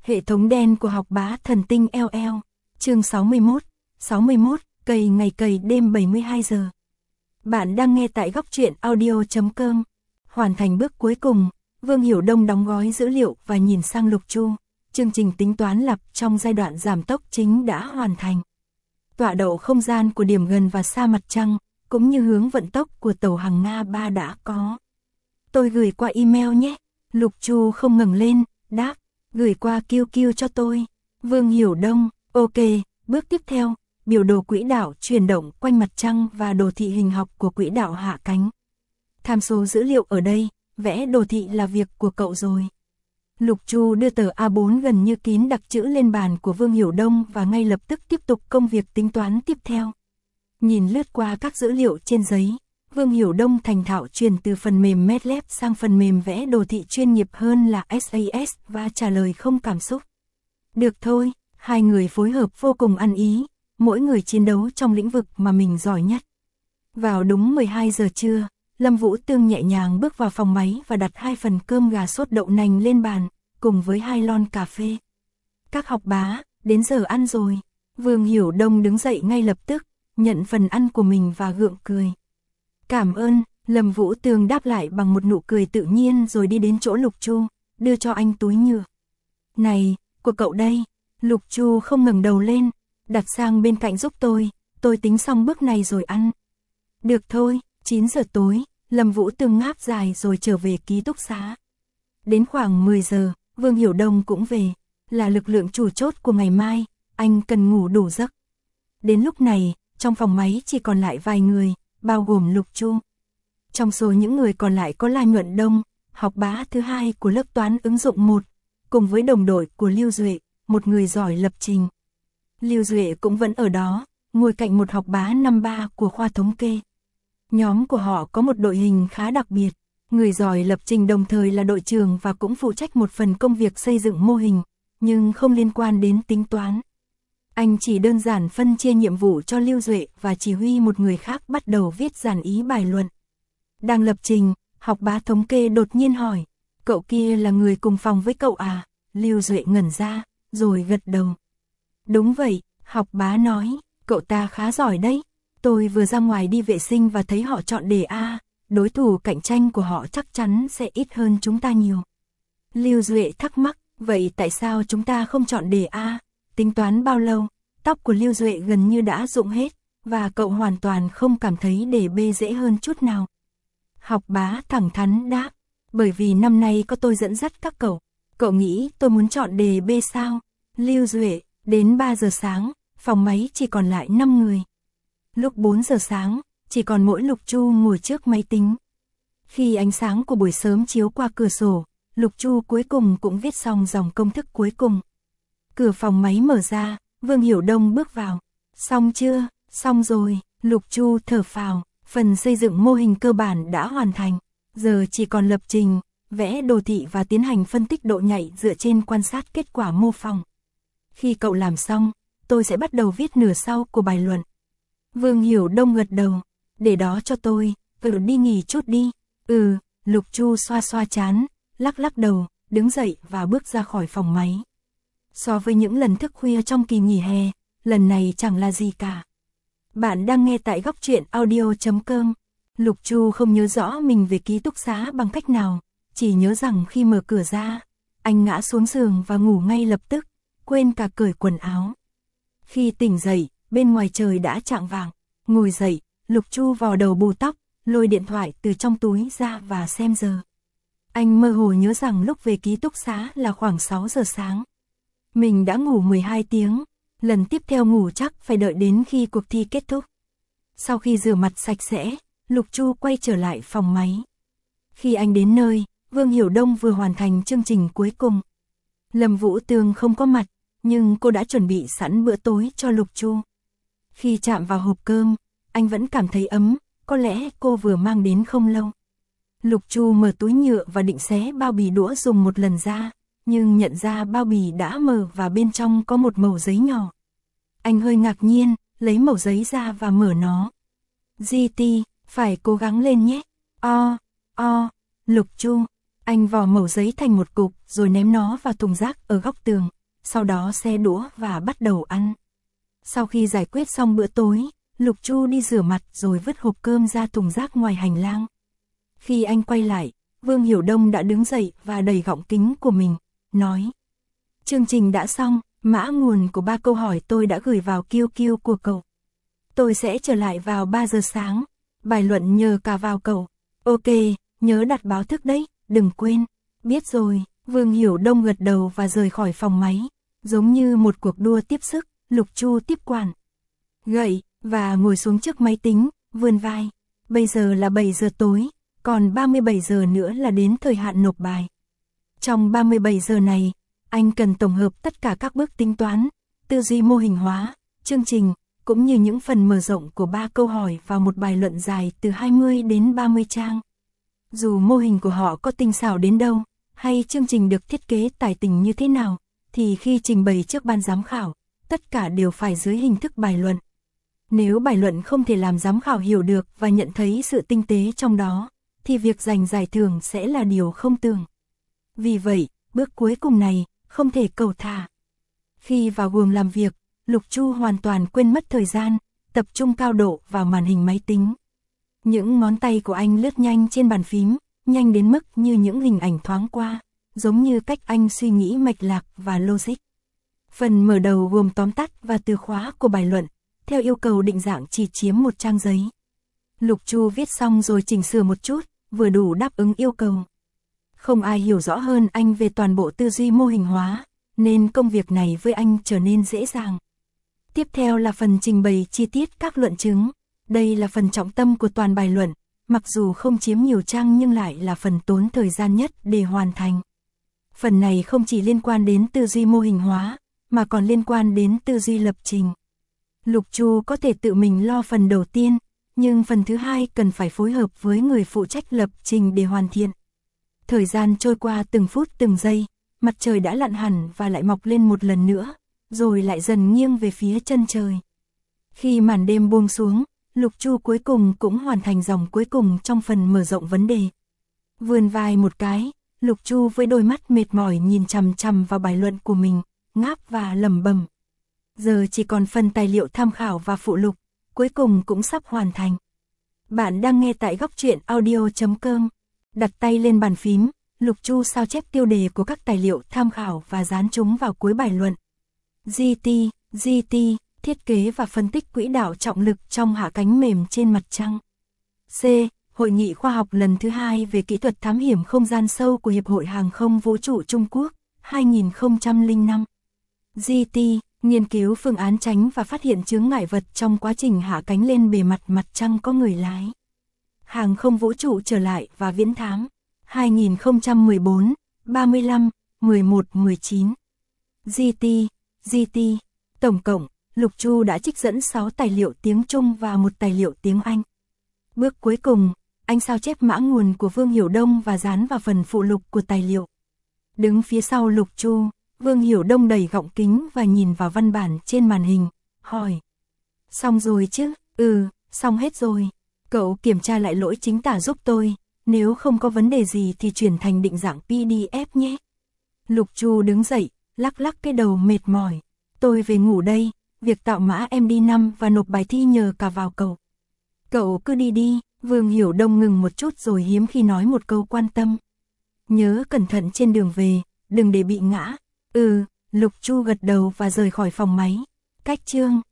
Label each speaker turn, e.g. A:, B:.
A: Hệ thống đen của học bá thần tinh LL. Chương 61, cày ngày cày đêm 72 giờ. Bạn đang nghe tại góc truyện audio.com. Hoàn thành bước cuối cùng, Vương Hiểu Đông đóng gói dữ liệu và nhìn sang Lục Chu. Chương trình tính toán lập trong giai đoạn giảm tốc chính đã hoàn thành. Tọa độ không gian của điểm gần và xa mặt trăng, cũng như hướng vận tốc của tàu hàng Nga 3 đã có. Tôi gửi qua email nhé. Lục Chu không ngẩng lên, đáp, gửi qua QQ cho tôi. Vương Hiểu Đông, ok. Bước tiếp theo, biểu đồ quỹ đạo chuyển động quanh mặt trăng và đồ thị hình học của quỹ đạo hạ cánh. Tham số dữ liệu ở đây, vẽ đồ thị là việc của cậu rồi. Lục Chu đưa tờ A4 gần như kín đặc chữ lên bàn của Vương Hiểu Đông và ngay lập tức tiếp tục công việc tính toán tiếp theo. Nhìn lướt qua các dữ liệu trên giấy, Vương Hiểu Đông thành thạo chuyển từ phần mềm MATLAB sang phần mềm vẽ đồ thị chuyên nghiệp hơn là SAS và trả lời không cảm xúc. Được thôi, hai người phối hợp vô cùng ăn ý, mỗi người chiến đấu trong lĩnh vực mà mình giỏi nhất. Vào đúng 12 giờ trưa, Lâm Vũ Tương nhẹ nhàng bước vào phòng máy và đặt 2 phần cơm gà sốt đậu nành lên bàn, cùng với 2 lon cà phê. Các học bá, đến giờ ăn rồi. Vương Hiểu Đông đứng dậy ngay lập tức, nhận phần ăn của mình và gượng cười. Cảm ơn, Lâm Vũ Tương đáp lại bằng một nụ cười tự nhiên rồi đi đến chỗ Lục Chu, đưa cho anh túi nhựa. Này, của cậu đây. Lục Chu không ngẩng đầu lên, đặt sang bên cạnh giúp tôi tính xong bước này rồi ăn. Được thôi, 9 giờ tối, Lâm Vũ Tương ngáp dài rồi trở về ký túc xá. Đến khoảng 10 giờ, Vương Hiểu Đông cũng về, là lực lượng chủ chốt của ngày mai, anh cần ngủ đủ giấc. Đến lúc này, trong phòng máy chỉ còn lại vài người, bao gồm Lục Chu. Trong số những người còn lại có La Nhuận Đông, học bá thứ 2 của lớp toán ứng dụng 1, cùng với đồng đội của Lưu Duệ, một người giỏi lập trình. Lưu Duệ cũng vẫn ở đó, ngồi cạnh một học bá năm 3 của khoa thống kê. Nhóm của họ có một đội hình khá đặc biệt, người giỏi lập trình đồng thời là đội trưởng và cũng phụ trách một phần công việc xây dựng mô hình, nhưng không liên quan đến tính toán. Anh chỉ đơn giản phân chia nhiệm vụ cho Lưu Duệ và chỉ huy một người khác bắt đầu viết dàn ý bài luận. Đang lập trình, học bá thống kê đột nhiên hỏi, cậu kia là người cùng phòng với cậu à? Lưu Duệ ngẩn ra, rồi gật đầu. Đúng vậy, học bá nói, cậu ta khá giỏi đấy. Tôi vừa ra ngoài đi vệ sinh và thấy họ chọn đề A, đối thủ cạnh tranh của họ chắc chắn sẽ ít hơn chúng ta nhiều. Lưu Duệ thắc mắc, vậy tại sao chúng ta không chọn đề A? Tính toán bao lâu? Tóc của Lưu Duệ gần như đã rụng hết, và cậu hoàn toàn không cảm thấy đề B dễ hơn chút nào. Học bá thẳng thắn đáp, bởi vì năm nay có tôi dẫn dắt các cậu. Cậu nghĩ tôi muốn chọn đề B sao? Lưu Duệ, đến 3 giờ sáng, phòng máy chỉ còn lại 5 người. Lúc 4 giờ sáng, chỉ còn mỗi Lục Chu ngồi trước máy tính. Khi ánh sáng của buổi sớm chiếu qua cửa sổ, Lục Chu cuối cùng cũng viết xong dòng công thức cuối cùng. Cửa phòng máy mở ra, Vương Hiểu Đông bước vào. Xong chưa? Xong rồi, Lục Chu thở phào, phần xây dựng mô hình cơ bản đã hoàn thành. Giờ chỉ còn lập trình, vẽ đồ thị và tiến hành phân tích độ nhạy dựa trên quan sát kết quả mô phỏng. Khi cậu làm xong, tôi sẽ bắt đầu viết nửa sau của bài luận. Vương Hiểu Đông gật đầu, để đó cho tôi, đi nghỉ chút đi. Lục Chu xoa xoa trán, lắc đầu, đứng dậy và bước ra khỏi phòng máy. So với những lần thức khuya trong kỳ nghỉ hè, lần này chẳng là gì cả. Bạn đang nghe tại góc truyện audio.com. Lục Chu không nhớ rõ mình về ký túc xá bằng cách nào, chỉ nhớ rằng khi mở cửa ra, anh ngã xuống giường và ngủ ngay lập tức, quên cả cởi quần áo. Khi tỉnh dậy, bên ngoài trời đã chạng vạng, ngồi dậy, Lục Chu vò đầu bù tóc, lôi điện thoại từ trong túi ra và xem giờ. Anh mơ hồ nhớ rằng lúc về ký túc xá là khoảng 6 giờ sáng. Mình đã ngủ 12 tiếng, lần tiếp theo ngủ chắc phải đợi đến khi cuộc thi kết thúc. Sau khi rửa mặt sạch sẽ, Lục Chu quay trở lại phòng máy. Khi anh đến nơi, Vương Hiểu Đông vừa hoàn thành chương trình cuối cùng. Lâm Vũ Tương không có mặt, nhưng cô đã chuẩn bị sẵn bữa tối cho Lục Chu. Khi chạm vào hộp cơm, anh vẫn cảm thấy ấm, có lẽ cô vừa mang đến không lâu. Lục Chu mở túi nhựa và định xé bao bì đũa dùng một lần ra, nhưng nhận ra bao bì đã mở và bên trong có một mẩu giấy nhỏ. Anh hơi ngạc nhiên, lấy mẩu giấy ra và mở nó. GT, phải cố gắng lên nhé. Lục Chu, Anh vò mẩu giấy thành một cục rồi ném nó vào thùng rác ở góc tường, sau đó xe đũa và bắt đầu ăn. Sau khi giải quyết xong bữa tối, Lục Chu đi rửa mặt rồi vứt hộp cơm ra thùng rác ngoài hành lang. Khi anh quay lại, Vương Hiểu Đông đã đứng dậy và đẩy gọng kính của mình, nói: "Chương trình đã xong, mã nguồn của 3 câu hỏi tôi đã gửi vào QQ của cậu. Tôi sẽ trở lại vào 3 giờ sáng, bài luận nhờ cả vào cậu. Ok, nhớ đặt báo thức đấy, đừng quên." "Biết rồi." Vương Hiểu Đông gật đầu và rời khỏi phòng máy. Giống như một cuộc đua tiếp sức, Lục Chu tiếp quản gậy và ngồi xuống trước máy tính, vươn vai. Bây giờ là 7 giờ tối, còn 37 giờ nữa là đến thời hạn nộp bài. Trong 37 giờ này, anh cần tổng hợp tất cả các bước tính toán, tư duy mô hình hóa, chương trình, cũng như những phần mở rộng của 3 câu hỏi vào một bài luận dài từ 20 đến 30 trang. Dù mô hình của họ có tinh xảo đến đâu, hay chương trình được thiết kế tài tình như thế nào, thì khi trình bày trước ban giám khảo, tất cả đều phải dưới hình thức bài luận. Nếu bài luận không thể làm giám khảo hiểu được và nhận thấy sự tinh tế trong đó, thì việc giành giải thưởng sẽ là điều không tưởng. Vì vậy, bước cuối cùng này, không thể cầu thả. Khi vào guồng làm việc, Lục Chu hoàn toàn quên mất thời gian, tập trung cao độ vào màn hình máy tính. Những ngón tay của anh lướt nhanh trên bàn phím, nhanh đến mức như những hình ảnh thoáng qua, giống như cách anh suy nghĩ mạch lạc và logic. Phần mở đầu gồm tóm tắt và từ khóa của bài luận, theo yêu cầu định dạng chỉ chiếm một trang giấy. Lục Chu viết xong rồi chỉnh sửa một chút, vừa đủ đáp ứng yêu cầu. Không ai hiểu rõ hơn anh về toàn bộ tư duy mô hình hóa, nên công việc này với anh trở nên dễ dàng. Tiếp theo là phần trình bày chi tiết các luận chứng. Đây là phần trọng tâm của toàn bài luận, mặc dù không chiếm nhiều trang nhưng lại là phần tốn thời gian nhất để hoàn thành. Phần này không chỉ liên quan đến tư duy mô hình hóa, mà còn liên quan đến tư duy lập trình. Lục Chu có thể tự mình lo phần đầu tiên, nhưng phần thứ hai cần phải phối hợp với người phụ trách lập trình để hoàn thiện. Thời gian trôi qua từng phút từng giây, mặt trời đã lặn hẳn và lại mọc lên một lần nữa, rồi lại dần nghiêng về phía chân trời. Khi màn đêm buông xuống, Lục Chu cuối cùng cũng hoàn thành dòng cuối cùng trong phần mở rộng vấn đề. Vươn vai một cái, Lục Chu với đôi mắt mệt mỏi nhìn chằm chằm vào bài luận của mình, ngáp và lẩm bẩm. Giờ chỉ còn phần tài liệu tham khảo và phụ lục, cuối cùng cũng sắp hoàn thành. Bạn đang nghe tại góc truyện audio.com. Đặt tay lên bàn phím, Lục Chu sao chép tiêu đề của các tài liệu tham khảo và dán chúng vào cuối bài luận. GT, thiết kế và phân tích quỹ đạo trọng lực trong hạ cánh mềm trên mặt trăng. C. Hội nghị khoa học lần thứ 2 về kỹ thuật thám hiểm không gian sâu của Hiệp hội Hàng không Vũ trụ Trung Quốc, 2005. GT. Nghiên cứu phương án tránh và phát hiện chướng ngại vật trong quá trình hạ cánh lên bề mặt mặt trăng có người lái. Hàng không vũ trụ trở lại và viễn thám. 2014, 35, 11, 19. GT. Tổng cộng, Lục Chu đã trích dẫn 6 tài liệu tiếng Trung và 1 tài liệu tiếng Anh. Bước cuối cùng, anh sao chép mã nguồn của Vương Hiểu Đông và dán vào phần phụ lục của tài liệu. Đứng phía sau Lục Chu, Vương Hiểu Đông đẩy gọng kính và nhìn vào văn bản trên màn hình, hỏi. Xong rồi chứ? Ừ, xong hết rồi. Cậu kiểm tra lại lỗi chính tả giúp tôi, nếu không có vấn đề gì thì chuyển thành định dạng PDF nhé. Lục Chu đứng dậy, lắc lắc cái đầu mệt mỏi. Tôi về ngủ đây, việc tạo mã MD5 và nộp bài thi nhờ cả vào cậu. Cậu cứ đi đi. Vương Hiểu Đông ngừng một chút rồi hiếm khi nói một câu quan tâm. Nhớ cẩn thận trên đường về, đừng để bị ngã. Ừ, Lục Chu gật đầu và rời khỏi phòng máy. Cách chương